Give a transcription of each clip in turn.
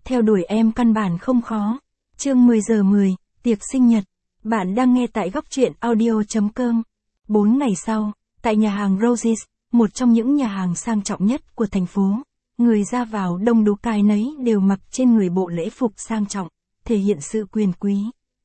Theo đuổi em căn bản không khó. Chương 10 giờ 10, tiệc sinh nhật. Bạn đang nghe tại góc truyện audio.com. 4 ngày sau, tại nhà hàng Roses, một trong những nhà hàng sang trọng nhất của thành phố, người ra vào đông đúc, cái nấy đều mặc trên người bộ lễ phục sang trọng, thể hiện sự quyền quý.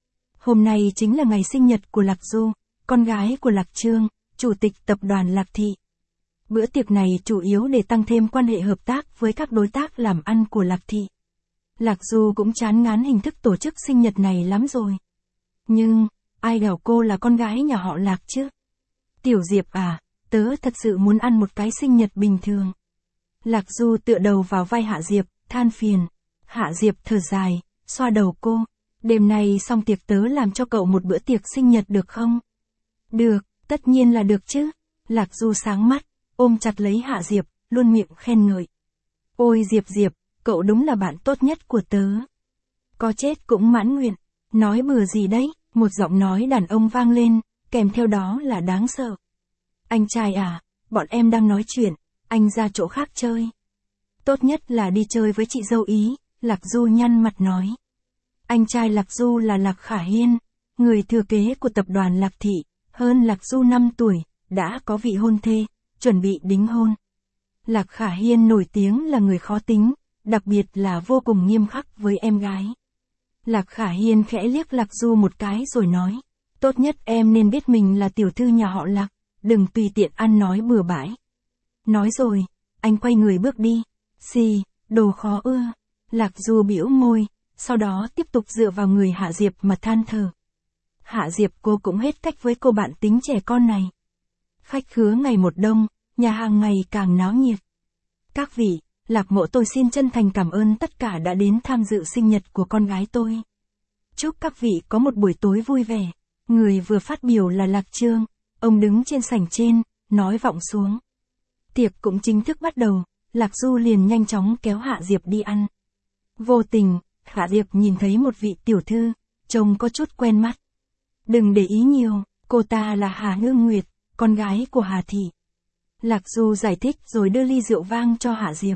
Hôm nay chính là ngày sinh nhật của Lạc Du, con gái của Lạc Trương, chủ tịch tập đoàn Lạc Thị. Bữa tiệc này chủ yếu để tăng thêm quan hệ hợp tác với các đối tác làm ăn của Lạc Thị. Lạc Du cũng chán ngán hình thức tổ chức sinh nhật này lắm rồi. Nhưng, ai bảo cô là con gái nhà họ Lạc chứ? Tiểu Diệp à, tớ thật sự muốn ăn một cái sinh nhật bình thường. Lạc Du tựa đầu vào vai Hạ Diệp, than phiền. Hạ Diệp thở dài, xoa đầu cô. Đêm nay xong tiệc tớ làm cho cậu một bữa tiệc sinh nhật được không? Được, tất nhiên là được chứ. Lạc Du sáng mắt, ôm chặt lấy Hạ Diệp, luôn miệng khen ngợi. Ôi Diệp Diệp, cậu đúng là bạn tốt nhất của tớ. Có chết cũng mãn nguyện. Nói bừa gì đấy? Một giọng nói đàn ông vang lên, kèm theo đó là đáng sợ. Anh trai à, bọn em đang nói chuyện, anh ra chỗ khác chơi. Tốt nhất là đi chơi với chị dâu Ý, Lạc Du nhăn mặt nói. Anh trai Lạc Du là Lạc Khả Hiên, người thừa kế của tập đoàn Lạc Thị, hơn Lạc Du 5 tuổi, đã có vị hôn thê, chuẩn bị đính hôn. Lạc Khả Hiên nổi tiếng là người khó tính, đặc biệt là vô cùng nghiêm khắc với em gái. Lạc Khả Hiên khẽ liếc Lạc Du một cái rồi nói, tốt nhất em nên biết mình là tiểu thư nhà họ Lạc, đừng tùy tiện ăn nói bừa bãi. Nói rồi, anh quay người bước đi. Xì, đồ khó ưa. Lạc Du bĩu môi, sau đó tiếp tục dựa vào người Hạ Diệp mà than thở. Hạ Diệp cô cũng hết cách với cô bạn tính trẻ con này. Khách khứa ngày một đông, nhà hàng ngày càng náo nhiệt. Các vị, Lạc Mộ tôi xin chân thành cảm ơn tất cả đã đến tham dự sinh nhật của con gái tôi. Chúc các vị có một buổi tối vui vẻ. Người vừa phát biểu là Lạc Trương, ông đứng trên sảnh trên, nói vọng xuống. Tiệc cũng chính thức bắt đầu, Lạc Du liền nhanh chóng kéo Hạ Diệp đi ăn. Vô tình, Hạ Diệp nhìn thấy một vị tiểu thư, trông có chút quen mắt. Đừng để ý nhiều, cô ta là Hà Ngưng Nguyệt, con gái của Hà Thị. Lạc Du giải thích rồi đưa ly rượu vang cho Hạ Diệp.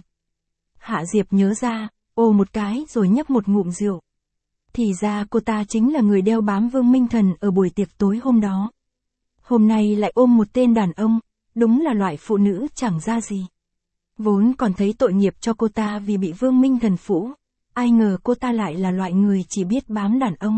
Hạ Diệp nhớ ra, ồ một cái rồi nhấp một ngụm rượu. Thì ra cô ta chính là người đeo bám Vương Minh Thần ở buổi tiệc tối hôm đó. Hôm nay lại ôm một tên đàn ông, đúng là loại phụ nữ chẳng ra gì. Vốn còn thấy tội nghiệp cho cô ta vì bị Vương Minh Thần phũ, ai ngờ cô ta lại là loại người chỉ biết bám đàn ông.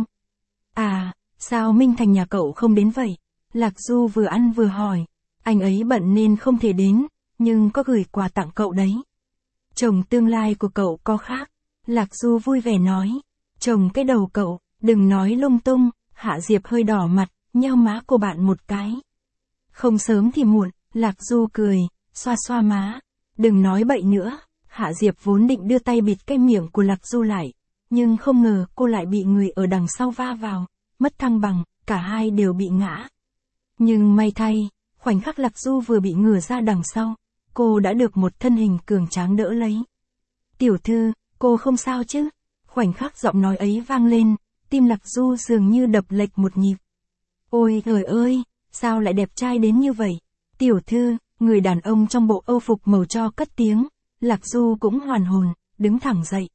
À, sao Minh Thành nhà cậu không đến vậy? Lạc Du vừa ăn vừa hỏi, anh ấy bận nên không thể đến, nhưng có gửi quà tặng cậu đấy. Chồng tương lai của cậu có khác. Lạc Du vui vẻ nói, chồng cái đầu cậu, đừng nói lung tung. Hạ Diệp hơi đỏ mặt, nheo má cô bạn một cái. Không sớm thì muộn, Lạc Du cười, xoa xoa má. Đừng nói bậy nữa. Hạ Diệp vốn định đưa tay bịt cái miệng của Lạc Du lại, nhưng không ngờ cô lại bị người ở đằng sau va vào, mất thăng bằng, cả hai đều bị ngã. Nhưng may thay, khoảnh khắc Lạc Du vừa bị ngửa ra đằng sau, cô đã được một thân hình cường tráng đỡ lấy. Tiểu thư, cô không sao chứ? Khoảnh khắc giọng nói ấy vang lên, tim Lạc Du dường như đập lệch một nhịp. Ôi trời ơi, sao lại đẹp trai đến như vậy? Tiểu thư, người đàn ông trong bộ âu phục màu tro cất tiếng. Lạc Du cũng hoàn hồn, đứng thẳng dậy.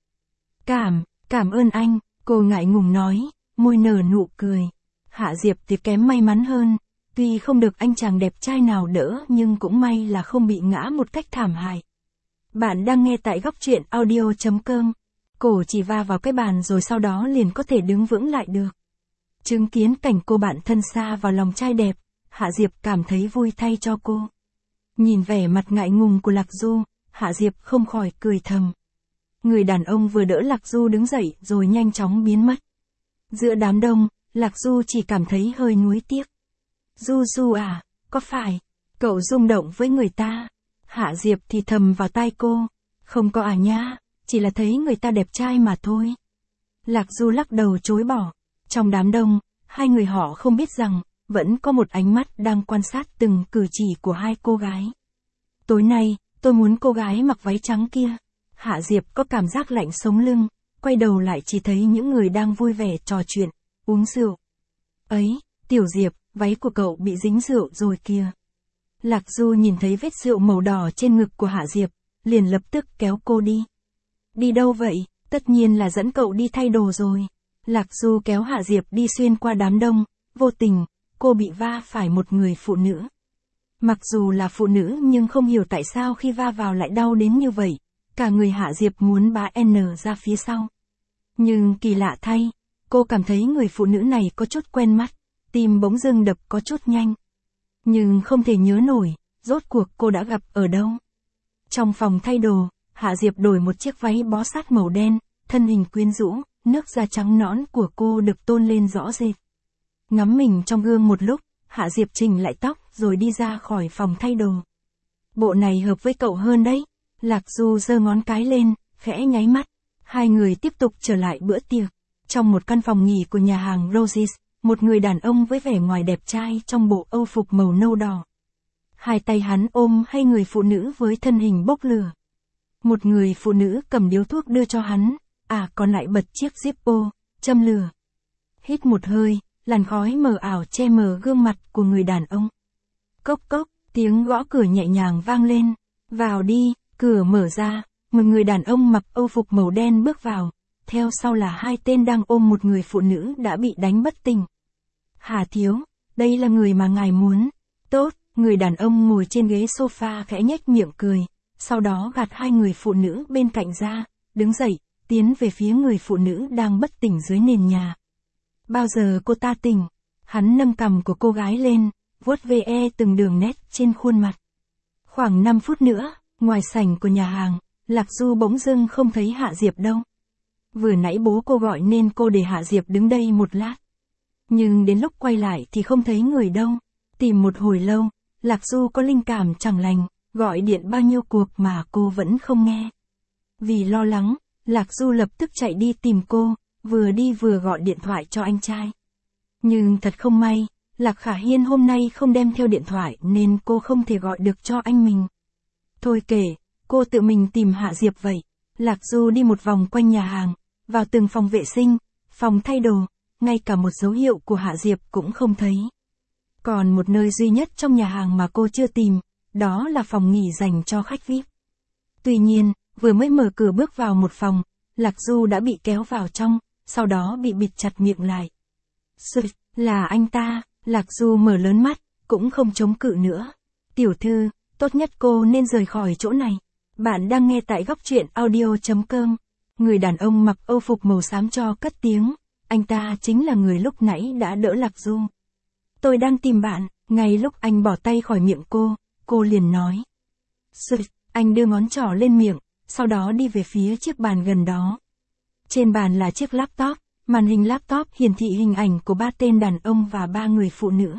Cảm ơn anh, cô ngại ngùng nói, môi nở nụ cười. Hạ Diệp thì kém may mắn hơn, tuy không được anh chàng đẹp trai nào đỡ nhưng cũng may là không bị ngã một cách thảm hại. Bạn đang nghe tại góc truyện audio.com. Cổ chỉ va vào cái bàn rồi sau đó liền có thể đứng vững lại được. Chứng kiến cảnh cô bạn thân xa vào lòng trai đẹp, Hạ Diệp cảm thấy vui thay cho cô. Nhìn vẻ mặt ngại ngùng của Lạc Du, Hạ Diệp không khỏi cười thầm. Người đàn ông vừa đỡ Lạc Du đứng dậy rồi nhanh chóng biến mất. Giữa đám đông, Lạc Du chỉ cảm thấy hơi nuối tiếc. Du à, có phải cậu rung động với người ta? Hạ Diệp thì thầm vào tai cô. Không có à nha, chỉ là thấy người ta đẹp trai mà thôi. Lạc Du lắc đầu chối bỏ. Trong đám đông, hai người họ không biết rằng, vẫn có một ánh mắt đang quan sát từng cử chỉ của hai cô gái. Tối nay, tôi muốn cô gái mặc váy trắng kia. Hạ Diệp có cảm giác lạnh sống lưng, quay đầu lại chỉ thấy những người đang vui vẻ trò chuyện, uống rượu. Ấy, Tiểu Diệp, váy của cậu bị dính rượu rồi kìa. Lạc Du nhìn thấy vết rượu màu đỏ trên ngực của Hạ Diệp, liền lập tức kéo cô đi. Đi đâu vậy? Tất nhiên là dẫn cậu đi thay đồ rồi. Lạc Du kéo Hạ Diệp đi xuyên qua đám đông, vô tình, cô bị va phải một người phụ nữ. Mặc dù là phụ nữ nhưng không hiểu tại sao khi va vào lại đau đến như vậy, cả người Hạ Diệp muốn bá N ra phía sau. Nhưng kỳ lạ thay, cô cảm thấy người phụ nữ này có chút quen mắt, tim bỗng dưng đập có chút nhanh. Nhưng không thể nhớ nổi, rốt cuộc cô đã gặp ở đâu. Trong phòng thay đồ, Hạ Diệp đổi một chiếc váy bó sát màu đen, thân hình quyến rũ, nước da trắng nõn của cô được tôn lên rõ rệt. Ngắm mình trong gương một lúc, Hạ Diệp chỉnh lại tóc rồi đi ra khỏi phòng thay đồ. Bộ này hợp với cậu hơn đấy. Lạc Du giơ ngón cái lên, khẽ nháy mắt. Hai người tiếp tục trở lại bữa tiệc. Trong một căn phòng nghỉ của nhà hàng Roses, một người đàn ông với vẻ ngoài đẹp trai trong bộ âu phục màu nâu đỏ. Hai tay hắn ôm hay người phụ nữ với thân hình bốc lửa. Một người phụ nữ cầm điếu thuốc đưa cho hắn, còn lại bật chiếc Zippo, châm lửa. Hít một hơi, làn khói mờ ảo che mờ gương mặt của người đàn ông. Cốc cốc, tiếng gõ cửa nhẹ nhàng vang lên. Vào đi, cửa mở ra, một người đàn ông mặc âu phục màu đen bước vào. Theo sau là hai tên đang ôm một người phụ nữ đã bị đánh bất tỉnh. Hà thiếu, đây là người mà ngài muốn. Tốt, người đàn ông ngồi trên ghế sofa khẽ nhếch miệng cười. Sau đó gạt hai người phụ nữ bên cạnh ra, đứng dậy, tiến về phía người phụ nữ đang bất tỉnh dưới nền nhà. Bao giờ cô ta tỉnh? Hắn nâng cằm của cô gái lên, vuốt ve từng đường nét trên khuôn mặt. Khoảng 5 phút nữa, ngoài sảnh của nhà hàng, Lạc Du bỗng dưng không thấy Hạ Diệp đâu. Vừa nãy bố cô gọi nên cô để Hạ Diệp đứng đây một lát. Nhưng đến lúc quay lại thì không thấy người đâu. Tìm một hồi lâu, Lạc Du có linh cảm chẳng lành, gọi điện bao nhiêu cuộc mà cô vẫn không nghe. Vì lo lắng, Lạc Du lập tức chạy đi tìm cô, vừa đi vừa gọi điện thoại cho anh trai. Nhưng thật không may, Lạc Khả Hiên hôm nay không đem theo điện thoại nên cô không thể gọi được cho anh mình. Thôi kể, cô tự mình tìm Hạ Diệp vậy. Lạc Du đi một vòng quanh nhà hàng, vào từng phòng vệ sinh, phòng thay đồ, ngay cả một dấu hiệu của Hạ Diệp cũng không thấy. Còn một nơi duy nhất trong nhà hàng mà cô chưa tìm, đó là phòng nghỉ dành cho khách VIP. Tuy nhiên, vừa mới mở cửa bước vào một phòng, Lạc Du đã bị kéo vào trong, sau đó bị bịt chặt miệng lại. Là anh ta, Lạc Du mở lớn mắt, cũng không chống cự nữa. Tiểu thư, tốt nhất cô nên rời khỏi chỗ này. Bạn đang nghe tại góc truyện audio.com. Người đàn ông mặc âu phục màu xám cho cất tiếng, anh ta chính là người lúc nãy đã đỡ Lạc Du. Tôi đang tìm bạn, ngay lúc anh bỏ tay khỏi miệng cô liền nói. Anh đưa ngón trỏ lên miệng, sau đó đi về phía chiếc bàn gần đó. Trên bàn là chiếc laptop, màn hình laptop hiển thị hình ảnh của 3 tên đàn ông và 3 người phụ nữ.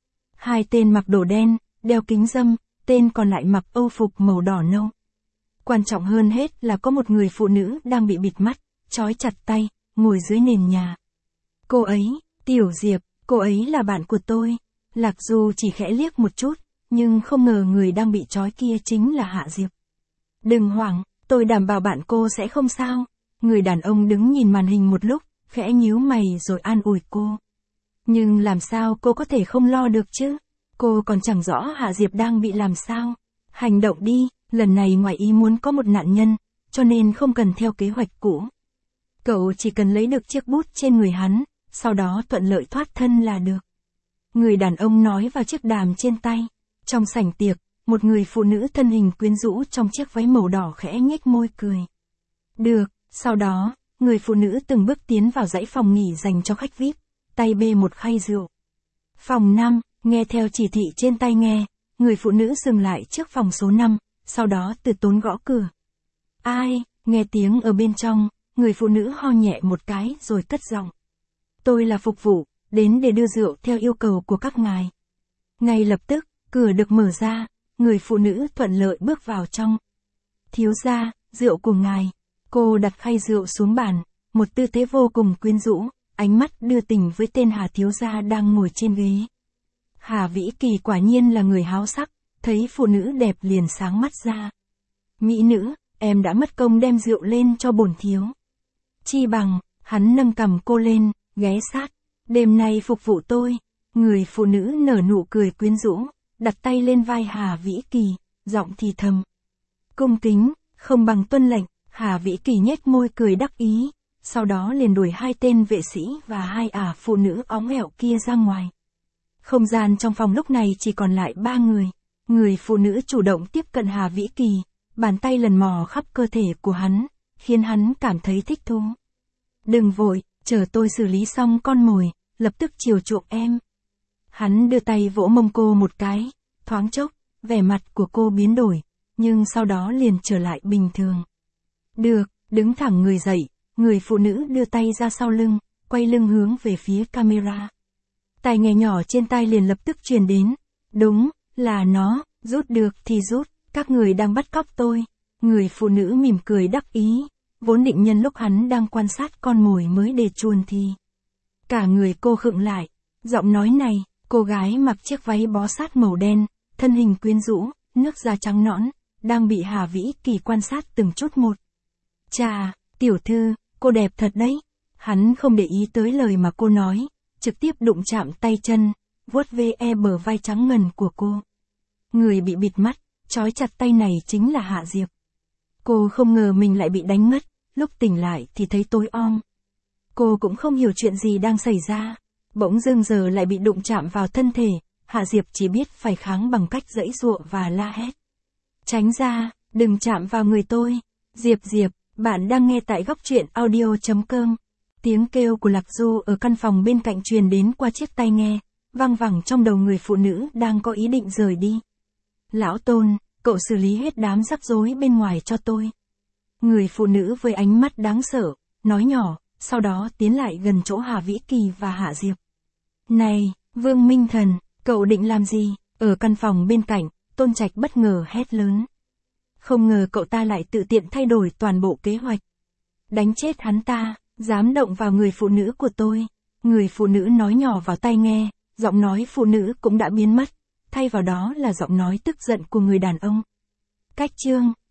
2 tên mặc đồ đen, đeo kính râm, tên còn lại mặc âu phục màu đỏ nâu. Quan trọng hơn hết là có một người phụ nữ đang bị bịt mắt, trói chặt tay, ngồi dưới nền nhà. Cô ấy, Tiểu Diệp, cô ấy là bạn của tôi. Lạc Du chỉ khẽ liếc một chút, nhưng không ngờ người đang bị trói kia chính là Hạ Diệp. Đừng hoảng, tôi đảm bảo bạn cô sẽ không sao. Người đàn ông đứng nhìn màn hình một lúc, khẽ nhíu mày rồi an ủi cô. Nhưng làm sao cô có thể không lo được chứ? Cô còn chẳng rõ Hạ Diệp đang bị làm sao. Hành động đi, lần này ngoài ý muốn có một nạn nhân, cho nên không cần theo kế hoạch cũ. Cậu chỉ cần lấy được chiếc bút trên người hắn, sau đó thuận lợi thoát thân là được. Người đàn ông nói vào chiếc đàm trên tay. Trong sảnh tiệc, một người phụ nữ thân hình quyến rũ trong chiếc váy màu đỏ khẽ nhếch môi cười. Được, sau đó, người phụ nữ từng bước tiến vào dãy phòng nghỉ dành cho khách VIP, tay bê một khay rượu. Phòng 5, nghe theo chỉ thị trên tay nghe, người phụ nữ dừng lại trước phòng số 5, sau đó từ tốn gõ cửa. Ai, nghe tiếng ở bên trong, người phụ nữ ho nhẹ một cái rồi cất giọng. Tôi là phục vụ, đến để đưa rượu theo yêu cầu của các ngài. Ngay lập tức, cửa được mở ra, người phụ nữ thuận lợi bước vào trong. Thiếu gia, rượu của ngài. Cô đặt khay rượu xuống bàn, một tư thế vô cùng quyến rũ, ánh mắt đưa tình với tên Hà thiếu gia đang ngồi trên ghế. Hà Vĩ Kỳ quả nhiên là người háo sắc, thấy phụ nữ đẹp liền sáng mắt ra. Mỹ nữ, em đã mất công đem rượu lên cho bổn thiếu. Chi bằng, hắn nâng cầm cô lên, ghé sát. Đêm nay phục vụ tôi. Người phụ nữ nở nụ cười quyến rũ, đặt tay lên vai Hà Vĩ Kỳ, giọng thì thầm. Cung kính, không bằng tuân lệnh. Hà Vĩ Kỳ nhếch môi cười đắc ý, sau đó liền đuổi hai tên vệ sĩ và hai ả phụ nữ óng ẻo kia ra ngoài. Không gian trong phòng lúc này chỉ còn lại 3 người. Người phụ nữ chủ động tiếp cận Hà Vĩ Kỳ, bàn tay lần mò khắp cơ thể của hắn, khiến hắn cảm thấy thích thú. Đừng vội, chờ tôi xử lý xong con mồi, lập tức chiều chuộng em. Hắn đưa tay vỗ mông cô một cái, thoáng chốc, vẻ mặt của cô biến đổi, nhưng sau đó liền trở lại bình thường. Được, đứng thẳng người dậy, người phụ nữ đưa tay ra sau lưng, quay lưng hướng về phía camera. Tai nghe nhỏ trên tai liền lập tức truyền đến. Đúng, là nó, rút được thì rút, các người đang bắt cóc tôi. Người phụ nữ mỉm cười đắc ý, vốn định nhân lúc hắn đang quan sát con mồi mới để chuồn thì. Cả người cô khựng lại, giọng nói này, cô gái mặc chiếc váy bó sát màu đen, thân hình quyến rũ, nước da trắng nõn, đang bị Hà Vĩ Kỳ quan sát từng chút một. Chà, tiểu thư, cô đẹp thật đấy. Hắn không để ý tới lời mà cô nói, trực tiếp đụng chạm tay chân, vuốt ve bờ vai trắng ngần của cô. Người bị bịt mắt, trói chặt tay này chính là Hạ Diệp. Cô không ngờ mình lại bị đánh ngất, lúc tỉnh lại thì thấy tối om. Cô cũng không hiểu chuyện gì đang xảy ra, bỗng dưng giờ lại bị đụng chạm vào thân thể, Hạ Diệp chỉ biết phải kháng bằng cách giãy giụa và la hét. Tránh ra, đừng chạm vào người tôi. Diệp, bạn đang nghe tại góc truyện audio.com. Tiếng kêu của Lạc Du ở căn phòng bên cạnh truyền đến qua chiếc tai nghe, vang vẳng trong đầu người phụ nữ đang có ý định rời đi. Lão Tôn, cậu xử lý hết đám rắc rối bên ngoài cho tôi. Người phụ nữ với ánh mắt đáng sợ, nói nhỏ, sau đó tiến lại gần chỗ Hà Vĩ Kỳ và Hạ Diệp. Này, Vương Minh Thần, cậu định làm gì? Ở căn phòng bên cạnh, Tôn Trạch bất ngờ hét lớn. Không ngờ cậu ta lại tự tiện thay đổi toàn bộ kế hoạch. Đánh chết hắn ta, dám động vào người phụ nữ của tôi. Người phụ nữ nói nhỏ vào tai nghe, giọng nói phụ nữ cũng đã biến mất, thay vào đó là giọng nói tức giận của người đàn ông. Cách chương